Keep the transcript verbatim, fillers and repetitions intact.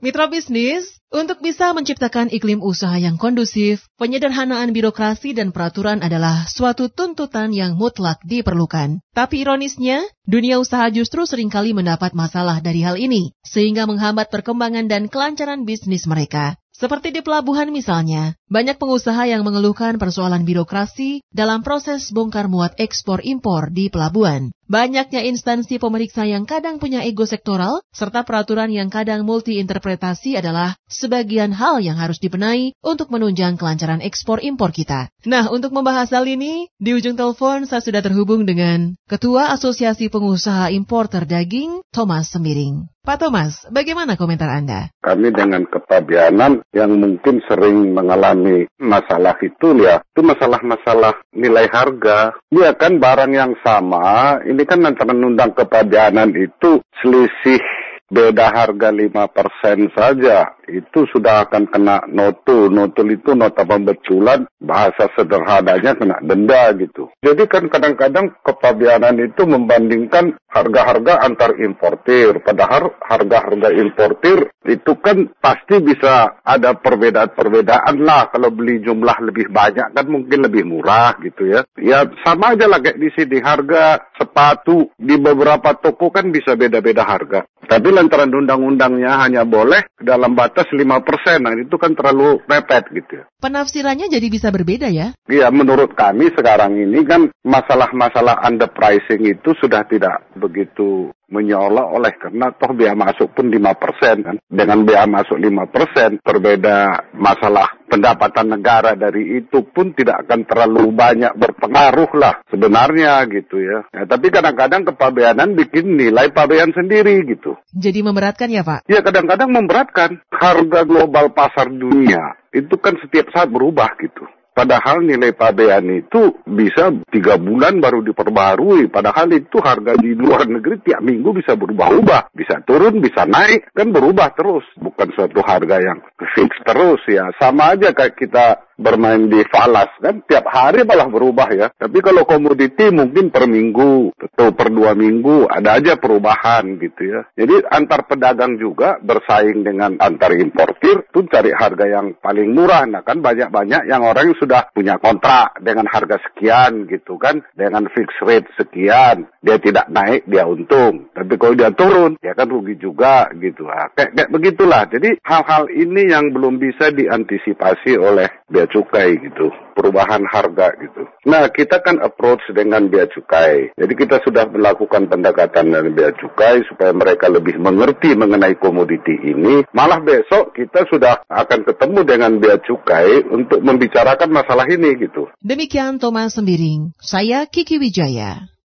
Mitra bisnis, untuk bisa menciptakan iklim usaha yang kondusif, penyederhanaan birokrasi dan peraturan adalah suatu tuntutan yang mutlak diperlukan. Tapi ironisnya, dunia usaha justru seringkali mendapat masalah dari hal ini, sehingga menghambat perkembangan dan kelancaran bisnis mereka. Seperti di pelabuhan misalnya, banyak pengusaha yang mengeluhkan persoalan birokrasi dalam proses bongkar muat ekspor impor di pelabuhan. Banyaknya instansi pemeriksa yang kadang punya ego sektoral, serta peraturan yang kadang multi-interpretasi adalah sebagian hal yang harus dibenahi untuk menunjang kelancaran ekspor impor kita. Nah, untuk membahas hal ini, di ujung telepon saya sudah terhubung dengan Ketua Asosiasi Pengusaha Importer Daging, Thomas Sembiring. Pak Thomas, bagaimana komentar Anda? Kami dengan kepabianan yang mungkin sering mengalami masalah itu ya, itu masalah-masalah nilai harga. Ya kan barang yang sama, ini kan antara nundang kepabianan itu selisih beda harga lima persen saja. Itu sudah akan kena notul. Notul itu nota pembetulan, bahasa sederhananya kena denda gitu. Jadi kan kadang-kadang kepabianan itu membandingkan harga-harga antar importir. Padahal harga-harga importir itu kan pasti bisa ada perbedaan-perbedaan lah. Kalau beli jumlah lebih banyak kan mungkin lebih murah gitu ya. Ya sama aja lah kayak di sini. Harga sepatu di beberapa toko kan bisa beda-beda harga. Tapi lantaran undang-undangnya hanya boleh dalam batas lima persen. Nah itu kan terlalu mepet gitu ya. Penafsirannya jadi bisa berbeda ya? Iya, menurut kami sekarang ini kan masalah-masalah underpricing itu sudah tidak begitu menyeolah-oleh karena toh biaya masuk pun lima persen kan. Dengan biaya masuk lima persen, berbeda masalah pendapatan negara dari itu pun tidak akan terlalu banyak berpengaruh lah sebenarnya gitu ya. Ya tapi kadang-kadang kepabeanan bikin nilai pabean sendiri gitu. Jadi memberatkan ya Pak? Ya kadang-kadang memberatkan. Harga global pasar dunia itu kan setiap saat berubah gitu. Padahal nilai pabean itu bisa tiga bulan baru diperbarui. Padahal itu harga di luar negeri tiap minggu bisa berubah-ubah. Bisa turun, bisa naik, kan berubah terus. Bukan suatu harga yang fix terus ya. Sama aja kayak kita bermain di falas kan. Tiap hari malah berubah ya. Tapi kalau komoditi mungkin per minggu atau per dua minggu ada aja perubahan gitu ya. Jadi antar pedagang juga bersaing dengan antar importir tuh cari harga yang paling murah. Nah kan banyak-banyak yang orang yang sudah punya kontrak dengan harga sekian gitu kan, dengan fixed rate sekian, dia tidak naik dia untung, tapi kalau dia turun ya kan rugi juga gitu. Nah, kayak, kayak begitulah. Jadi hal-hal ini yang belum bisa diantisipasi oleh bea cukai gitu, perubahan harga gitu. Nah kita kan approach dengan bea cukai, jadi kita sudah melakukan pendekatan dengan bea cukai supaya mereka lebih mengerti mengenai komoditi ini. Malah besok kita sudah akan ketemu dengan bea cukai untuk membicarakan masalah ini gitu. Demikian Thomas Sembiring, saya Kiki Wijaya.